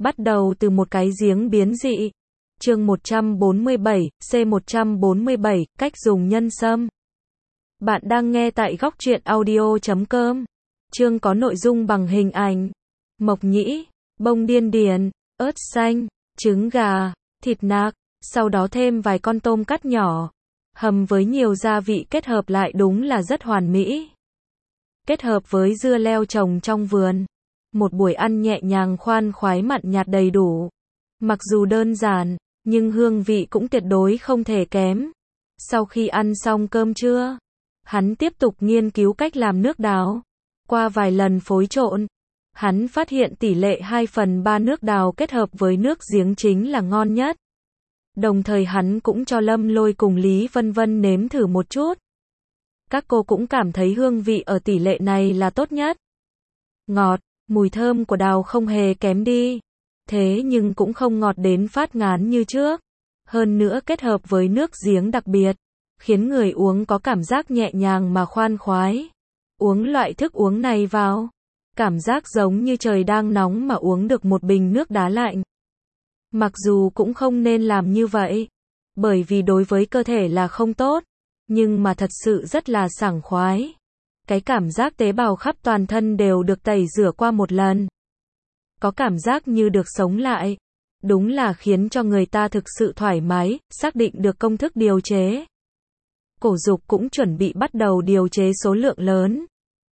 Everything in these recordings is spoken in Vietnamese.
Bắt đầu từ một cái giếng biến dị. Chương 147, C147, cách dùng nhân sâm. Bạn đang nghe tại Góc Truyện Audio.com. Chương có nội dung bằng hình ảnh. Mộc nhĩ, bông điên điển, ớt xanh, trứng gà, thịt nạc, sau đó thêm vài con tôm cắt nhỏ. Hầm với nhiều gia vị kết hợp lại đúng là rất hoàn mỹ. Kết hợp với dưa leo trồng trong vườn. Một buổi ăn nhẹ nhàng khoan khoái mặn nhạt đầy đủ. Mặc dù đơn giản, nhưng hương vị cũng tuyệt đối không thể kém. Sau khi ăn xong cơm trưa, hắn tiếp tục nghiên cứu cách làm nước đào. Qua vài lần phối trộn, hắn phát hiện tỷ lệ 2/3 nước đào kết hợp với nước giếng chính là ngon nhất. Đồng thời hắn cũng cho Lâm Lôi cùng Lý Vân Vân nếm thử một chút. Các cô cũng cảm thấy hương vị ở tỷ lệ này là tốt nhất. Ngọt, mùi thơm của đào không hề kém đi. Thế nhưng cũng không ngọt đến phát ngán như trước. Hơn nữa kết hợp với nước giếng đặc biệt, khiến người uống có cảm giác nhẹ nhàng mà khoan khoái. Uống loại thức uống này vào, cảm giác giống như trời đang nóng mà uống được một bình nước đá lạnh. Mặc dù cũng không nên làm như vậy, bởi vì đối với cơ thể là không tốt, nhưng mà thật sự rất là sảng khoái. Cái cảm giác tế bào khắp toàn thân đều được tẩy rửa qua một lần. Có cảm giác như được sống lại. Đúng là khiến cho người ta thực sự thoải mái, xác định được công thức điều chế. Cổ Dục cũng chuẩn bị bắt đầu điều chế số lượng lớn.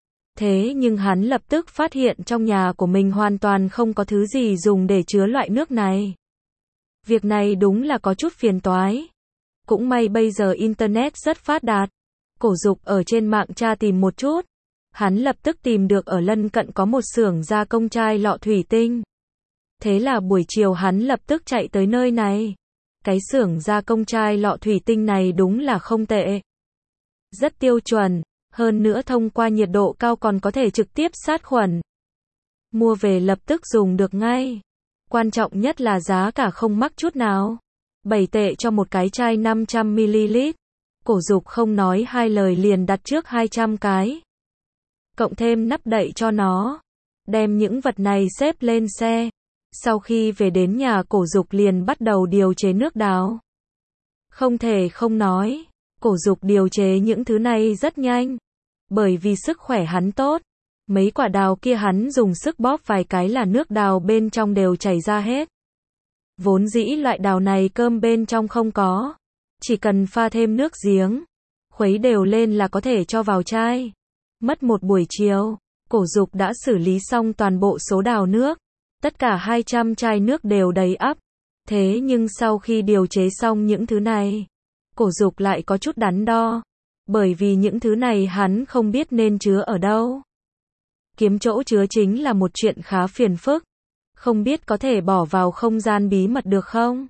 Thế nhưng hắn lập tức phát hiện trong nhà của mình hoàn toàn không có thứ gì dùng để chứa loại nước này. Việc này đúng là có chút phiền toái. Cũng may bây giờ Internet rất phát đạt. Cổ Dục ở trên mạng tra tìm một chút. Hắn lập tức tìm được ở lân cận có một xưởng gia công chai lọ thủy tinh. Thế là buổi chiều hắn lập tức chạy tới nơi này. Cái xưởng gia công chai lọ thủy tinh này đúng là không tệ. Rất tiêu chuẩn, hơn nữa thông qua nhiệt độ cao còn có thể trực tiếp sát khuẩn. Mua về lập tức dùng được ngay. Quan trọng nhất là giá cả không mắc chút nào. 7 tệ cho một cái chai 500ml. Cổ Dục không nói hai lời liền đặt trước 200 cái. Cộng thêm nắp đậy cho nó. Đem những vật này xếp lên xe. Sau khi về đến nhà Cổ Dục liền bắt đầu điều chế nước đào. Không thể không nói, Cổ Dục điều chế những thứ này rất nhanh. Bởi vì sức khỏe hắn tốt. Mấy quả đào kia hắn dùng sức bóp vài cái là nước đào bên trong đều chảy ra hết. Vốn dĩ loại đào này cơm bên trong không có. Chỉ cần pha thêm nước giếng, khuấy đều lên là có thể cho vào chai. Mất một buổi chiều, Cổ Dục đã xử lý xong toàn bộ số đào nước. Tất cả 200 chai nước đều đầy ắp. Thế nhưng sau khi điều chế xong những thứ này, Cổ Dục lại có chút đắn đo. Bởi vì những thứ này hắn không biết nên chứa ở đâu. Kiếm chỗ chứa chính là một chuyện khá phiền phức. Không biết có thể bỏ vào không gian bí mật được không?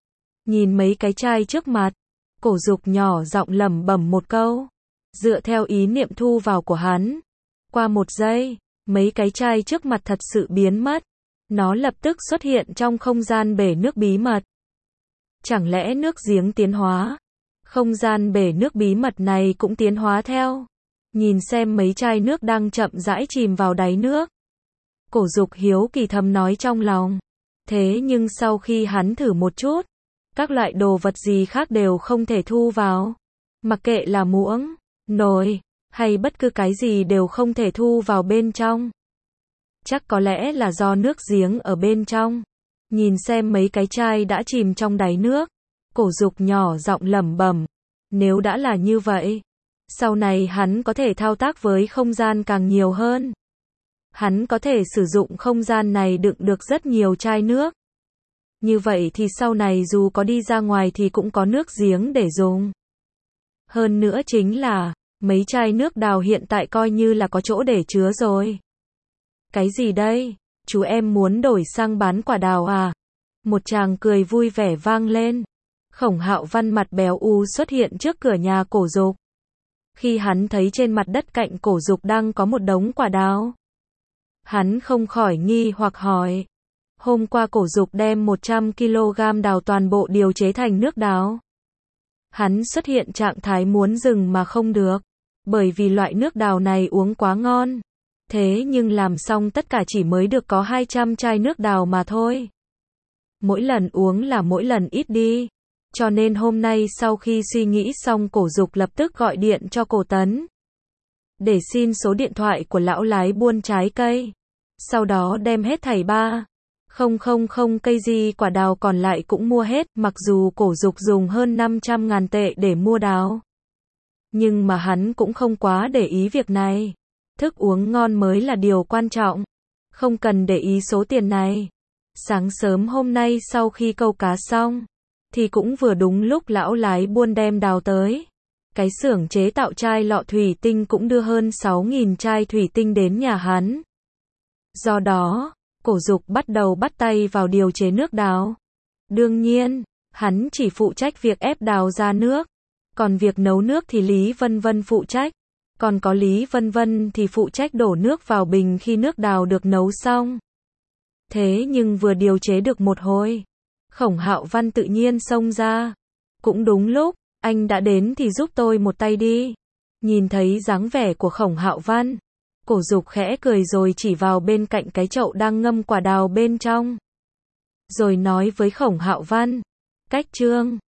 Nhìn mấy cái chai trước mặt, Cổ Dục nhỏ giọng lẩm bẩm một câu. Dựa theo ý niệm thu vào của hắn. Qua một giây, mấy cái chai trước mặt thật sự biến mất. Nó lập tức xuất hiện trong không gian bể nước bí mật. Chẳng lẽ nước giếng tiến hóa? Không gian bể nước bí mật này cũng tiến hóa theo. Nhìn xem mấy chai nước đang chậm rãi chìm vào đáy nước. Cổ Dục hiếu kỳ thầm nói trong lòng. Thế nhưng sau khi hắn thử một chút, các loại đồ vật gì khác đều không thể thu vào. Mặc kệ là muỗng, nồi, hay bất cứ cái gì đều không thể thu vào bên trong. Chắc có lẽ là do nước giếng ở bên trong. Nhìn xem mấy cái chai đã chìm trong đáy nước. Cổ Dục nhỏ giọng lẩm bẩm. Nếu đã là như vậy, sau này hắn có thể thao tác với không gian càng nhiều hơn. Hắn có thể sử dụng không gian này đựng được rất nhiều chai nước. Như vậy thì sau này dù có đi ra ngoài thì cũng có nước giếng để dùng. Hơn nữa chính là, mấy chai nước đào hiện tại coi như là có chỗ để chứa rồi. Cái gì đây? Chú em muốn đổi sang bán quả đào à? Một chàng cười vui vẻ vang lên. Khổng Hạo Văn mặt béo u xuất hiện trước cửa nhà Cổ Dục. Khi hắn thấy trên mặt đất cạnh Cổ Dục đang có một đống quả đào, hắn không khỏi nghi hoặc hỏi. Hôm qua Cổ Dục đem 100kg đào toàn bộ điều chế thành nước đào. Hắn xuất hiện trạng thái muốn dừng mà không được. Bởi vì loại nước đào này uống quá ngon. Thế nhưng làm xong tất cả chỉ mới được có 200 chai nước đào mà thôi. Mỗi lần uống là mỗi lần ít đi. Cho nên hôm nay sau khi suy nghĩ xong Cổ Dục lập tức gọi điện cho Cổ Tấn. Để xin số điện thoại của lão lái buôn trái cây. Sau đó đem hết thảy 3,000 cây gì quả đào còn lại cũng mua hết, mặc dù Cổ Dục dùng hơn 500.000 tệ để mua đào. Nhưng mà hắn cũng không quá để ý việc này. Thức uống ngon mới là điều quan trọng. Không cần để ý số tiền này. Sáng sớm hôm nay sau khi câu cá xong, thì cũng vừa đúng lúc lão lái buôn đem đào tới. Cái xưởng chế tạo chai lọ thủy tinh cũng đưa hơn 6.000 chai thủy tinh đến nhà hắn. Do đó, Cổ Dục bắt đầu bắt tay vào điều chế nước đào. Đương nhiên, hắn chỉ phụ trách việc ép đào ra nước. Còn việc nấu nước thì Lý Vân Vân phụ trách. Còn có Lý Vân Vân thì phụ trách đổ nước vào bình khi nước đào được nấu xong. Thế nhưng vừa điều chế được một hồi, Khổng Hạo Văn tự nhiên xông ra. Cũng đúng lúc, anh đã đến thì giúp tôi một tay đi. Nhìn thấy dáng vẻ của Khổng Hạo Văn, Cổ Dục khẽ cười rồi chỉ vào bên cạnh cái chậu đang ngâm quả đào bên trong. Rồi nói với Khổng Hạo Văn, cách Trương,